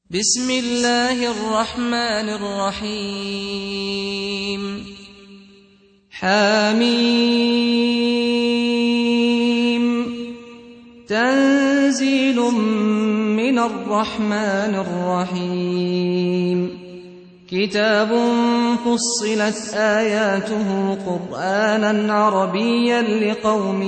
بسم الله الرحمن الرحيم حميم تنزيل من الرحمن الرحيم كتاب فصلت آياته قرآنا عربيا لقوم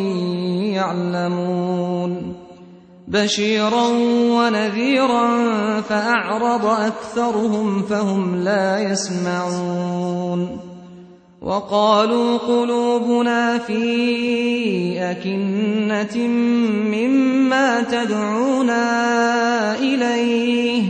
يعلمون بشيرا ونذيرا فأعرض أكثرهم فهم لا يسمعون وقالوا قلوبنا في أكنة مما تدعونا إليه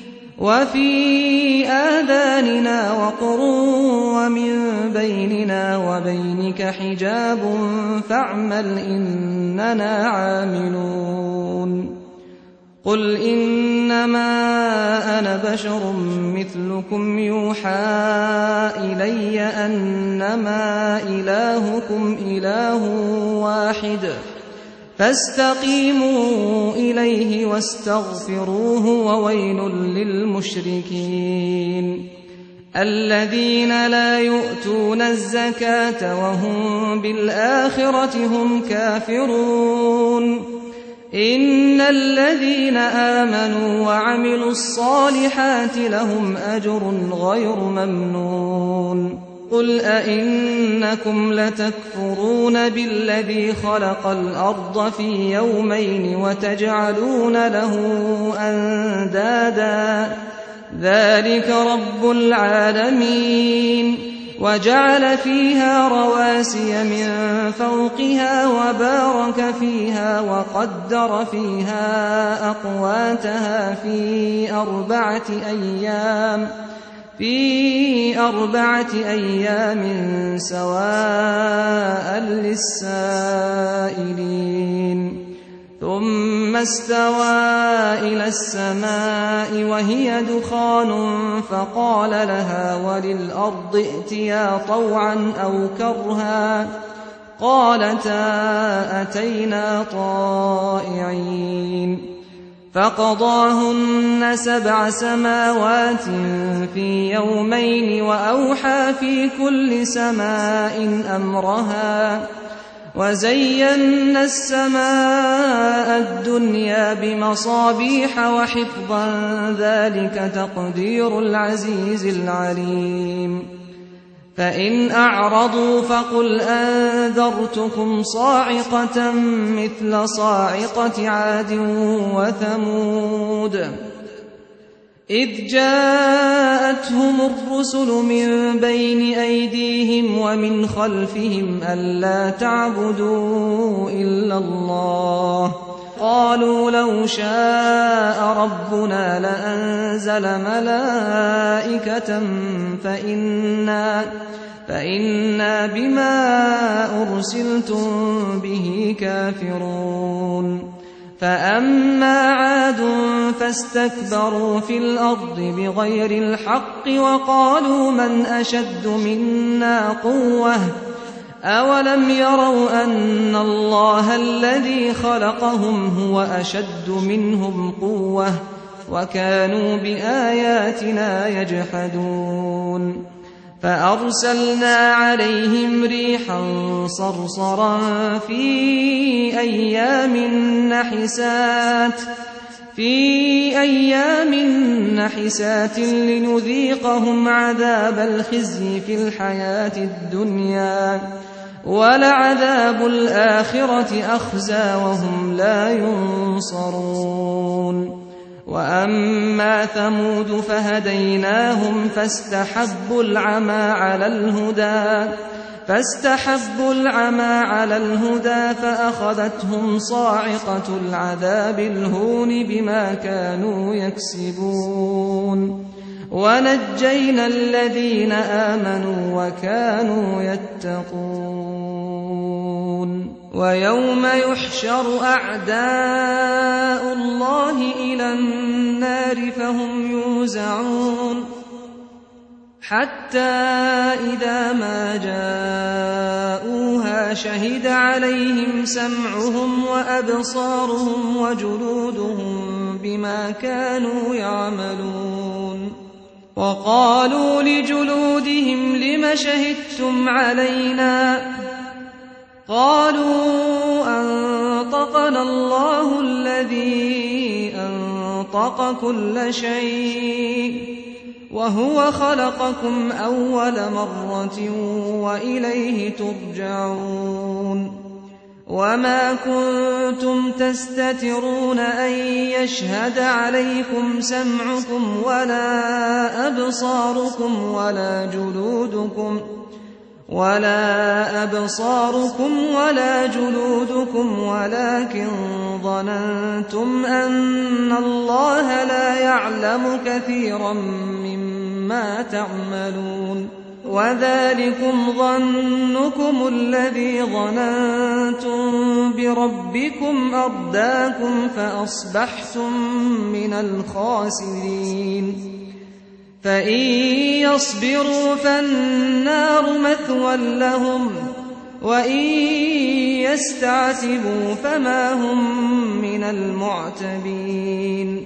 وفي آذاننا وقر ومن بيننا وبينك حجاب فاعمل إننا عاملون قل إنما أنا بشر مثلكم يوحى إلي أنما إلهكم إله واحد فاستقيموا إليه واستغفروه وويل للمشركين الذين لا يؤتون الزكاة وهم بالآخرة هم كافرون إن الذين آمنوا وعملوا الصالحات لهم أجر غير ممنون قل أئنكم لتكفرون بالذي خلق الأرض في يومين وتجعلون له أندادا ذلك رب العالمين وجعل فيها رواسي من فوقها وبارك فيها وقدر فيها أقواتها في أربعة أيام سواء للسائلين ثم استوى إلى السماء وهي دخان فقال لها وللأرض ائتيا طوعا أو كرها قالتا أتينا طائعين فقضاهن 7 سماوات في يومين وأوحى في كل سماء أمرها وزينا السماء الدنيا بمصابيح وحفظا ذلك تقدير العزيز العليم فإن أعرضوا فقل أنذرتكم صاعقة مثل صاعقة عاد وثمود إذ جاءتهم الرسل من بين أيديهم ومن خلفهم ألا تعبدوا إلا الله قالوا لو شاء ربنا لأنزل ملائكة فإنا بما أرسلتم به كافرون فأما عاد فاستكبروا في الأرض بغير الحق وقالوا من أشد منا قوة أولم يروا أن الله الذي خلقهم هو أشد منهم قوة وكانوا بآياتنا يجحدون فأرسلنا عليهم ريحا صرصرا في أيام نحسات لنذيقهم عذاب الخزي في الحياة الدنيا ولعذاب الآخرة أخزى وهم لا ينصرون وأما ثمود فهديناهم فاستحبوا العمى على الهدى فأخذتهم صاعقة العذاب الهون بما كانوا يكسبون ونجينا الذين آمنوا وكانوا يتقون ويوم يحشر أعداء الله إلى النار فهم يوزعون حتى إذا ما جاءوها شهد عليهم سمعهم وأبصارهم وجلودهم بما كانوا يعملون. وقالوا لجلودهم لم شهدتم علينا؟ قالوا أنطقنا الله الذي أنطق كل شيء وهو خلقكم أول مرة وإليه ترجعون. وما كنتم تستترون أن يشهد عليكم سمعكم ولا أبصاركم ولا جلودكم ولكن ظننتم أن الله لا يعلم كثيرا مما تعملون. وذلكم ظنكم الذي ظننتم بربكم أرداكم فأصبحتم من الخاسرين. فإن يصبروا فالنار مثوى لهم وإن يستعتبوا فما هم من المعتبين.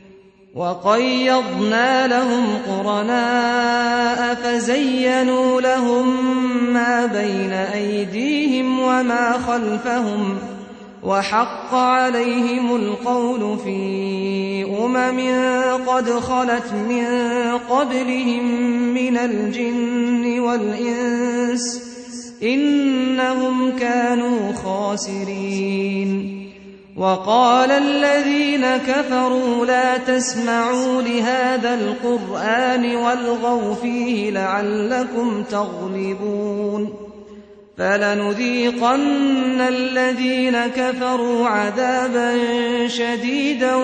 وقيضنا لهم قرناء فزينوا لهم ما بين أيديهم وما خلفهم وحق عليهم القول في قد خلت من قبلهم من الجن والإنس إنهم كانوا خاسرين. وقال الذين كفروا لا تسمعوا لهذا القرآن والغوا فيه لعلكم تغلبون. فلنذيقن الذين كفروا عذابا شديدا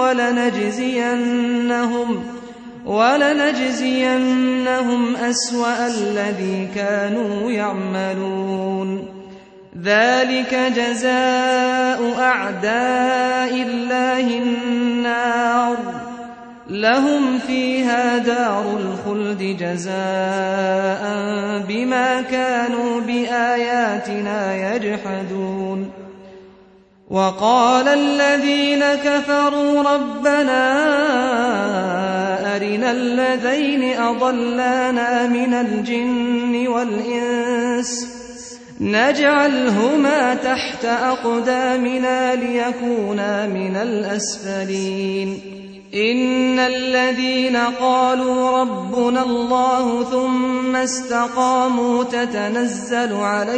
ولنجزينهم أسوأ الذي كانوا يعملون. ذلك جزاء أعداء الله النار لهم فيها دار الخلد جزاء بما كانوا بآياتنا يجحدون. وقال الذين كفروا ربنا أرنا الذين أضلانا من الجن والإنس نجعلهما تحت أقدامنا ليكونا من الأسفلين. إن الذين قالوا ربنا الله ثم استقاموا تتنزل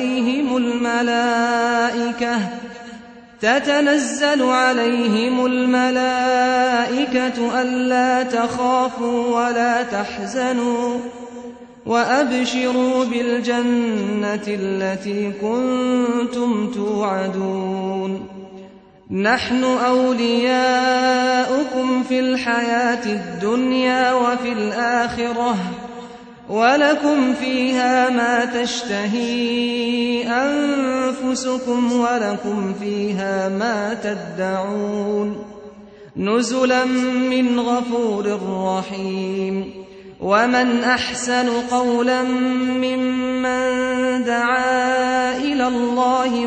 عليهم الملائكة ألا تخافوا ولا تحزنوا وأبشروا بالجنة التي كنتم توعدون. نحن أولياؤكم في الحياة الدنيا وفي الآخرة ولكم فيها ما تشتهي أنفسكم ولكم فيها ما تدعون نزلا من غفور رحيم. ومن أحسن قولا ممن دعا إلى الله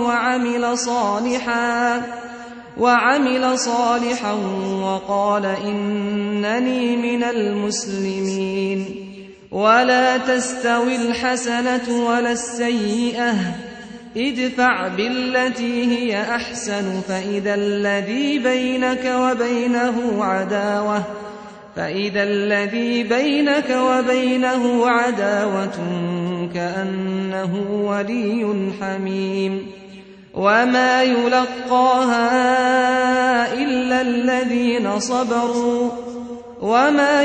وعمل صالحا وقال إنني من المسلمين. ولا تستوي الحسنة ولا السيئة ادفع بالتي هي أحسن فإذا الذي بينك وبينه عداوة كأنه ولي حميم. وما يلقاها إلا الذين صبروا وما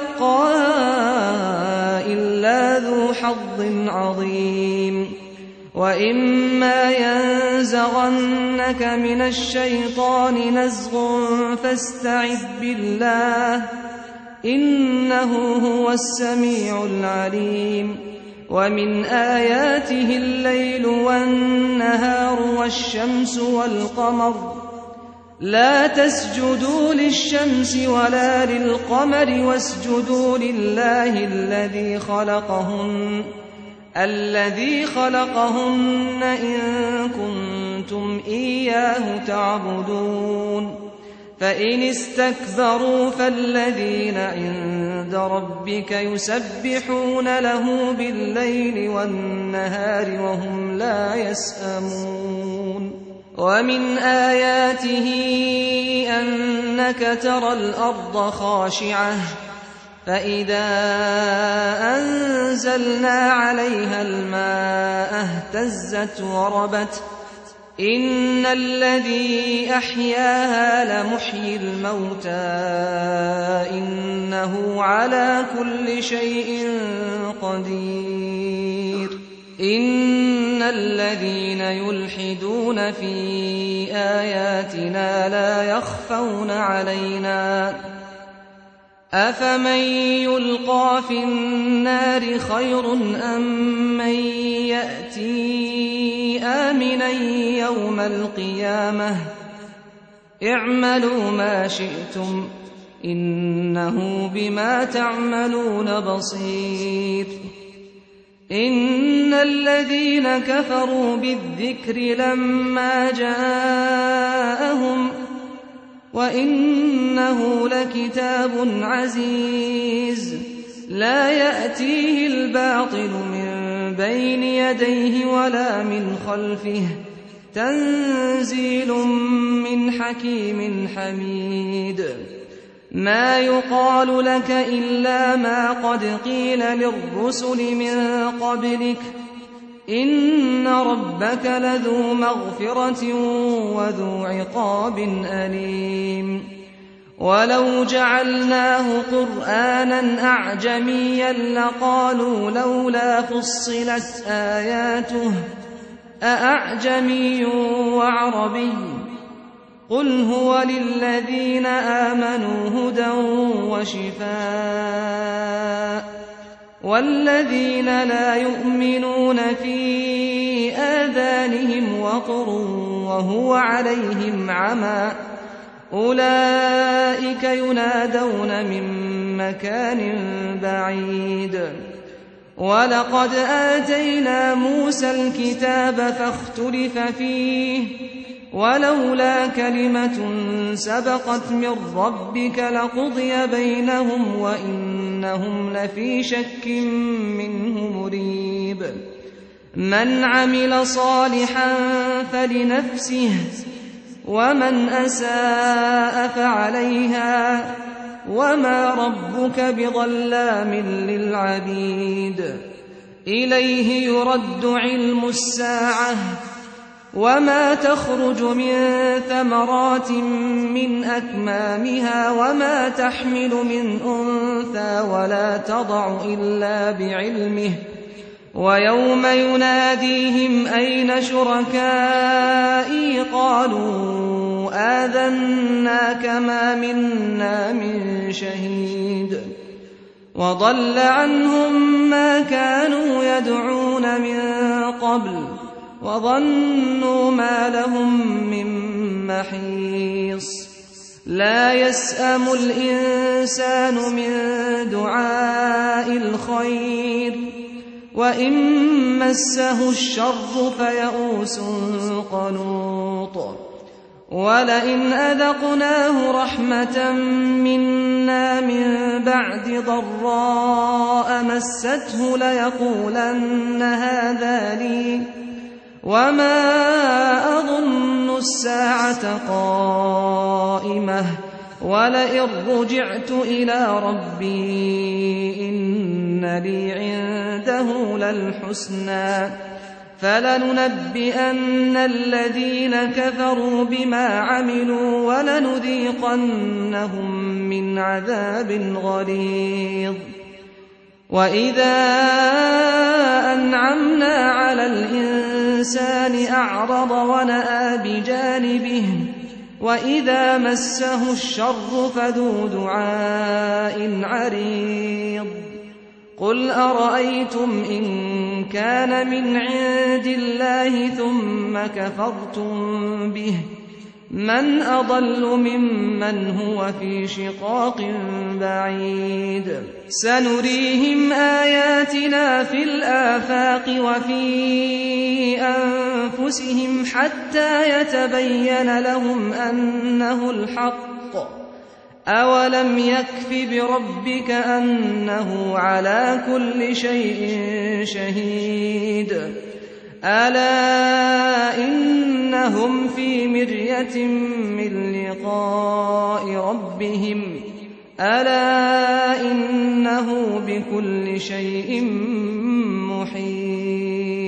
يلقاها إلا ذو حظ عظيم. وإما ينزغنك من الشيطان نزغ فاستعذ بالله إنه هو السميع العليم. ومن آياته الليل والنهار والشمس والقمر لا تسجدوا للشمس ولا للقمر واسجدوا لله الذي خلقهن إن كنتم إياه تعبدون. فإن استكبروا فالذين عند ربك يسبحون له بالليل والنهار وهم لا يسأمون ومن آياته أنك ترى الأرض خاشعة فإذا أنزلنا عليها الماء اهتزت وربت إن الذي أحياها لمحيي الموتى إنه على كل شيء قدير إن الذين يلحدون في آياتنا لا يخفون علينا أفمن يلقى في النار خير أم من يأتي آمنا يوم القيامة اعملوا ما شئتم إنه بما تعملون بصير إن الذين كفروا بالذكر لما جاءهم وإنه لكتاب عزيز لا يأتيه الباطل من بين يديه ولا من خلفه تنزيل من حكيم حميد ما يقال لك إلا ما قد قيل للرسل من قبلك إن ربك لذو مغفرة وذو عقاب أليم ولو جعلناه قرآنا أعجميا لقالوا لولا فصلت آياته أأعجمي وعربي قل هو للذين آمنوا هدى وشفاء والذين لا يؤمنون في آذانهم وقر وهو عليهم عمى أولئك ينادون من مكان بعيد ولقد آتينا موسى الكتاب فاختلف فيه ولولا كلمة سبقت من ربك لقضي بينهم وإنهم لفي شك منه مريب من عمل صالحا فلنفسه ومن أساء فعليها وما ربك بظلام للعبيد إليه يرد علم الساعة وما تخرج من ثمرات من أكمامها وما تحمل من أنثى ولا تضع إلا بعلمه ويوم يناديهم أين شركائي قالوا آذناك ما منا من شهيد وضل عنهم ما كانوا يدعون من قبل وظنوا ما لهم من محيص لا يسأم الإنسان من دعاء الخير وإن مسه الشر فيئوس قنوط ولئن أذقناه رحمة منا من بعد ضراء مسته ليقولن هذا لي وما أظن الساعة قائمة ولئن رجعت إلى ربي إن لي عنده للحسنى فلننبئن الذين كفروا بما عملوا ولنذيقنهم من عذاب غليظ وإذا أنعمنا على الإنسان أعرض ونأى بجانبه وإذا مسه الشر فذو دعاء عريض قل أرأيتم إن كان من عند الله ثم كفرتم به من أضل ممن هو في شقاق بعيد سنريهم آياتنا في الآفاق وفي أنفسهم حتى يتبين لهم أنه الحق أولم يكف بربك أنه على كل شيء شهيد ألا إنهم في مرية من لقاء ربهم ألا إنه بكل شيء محيط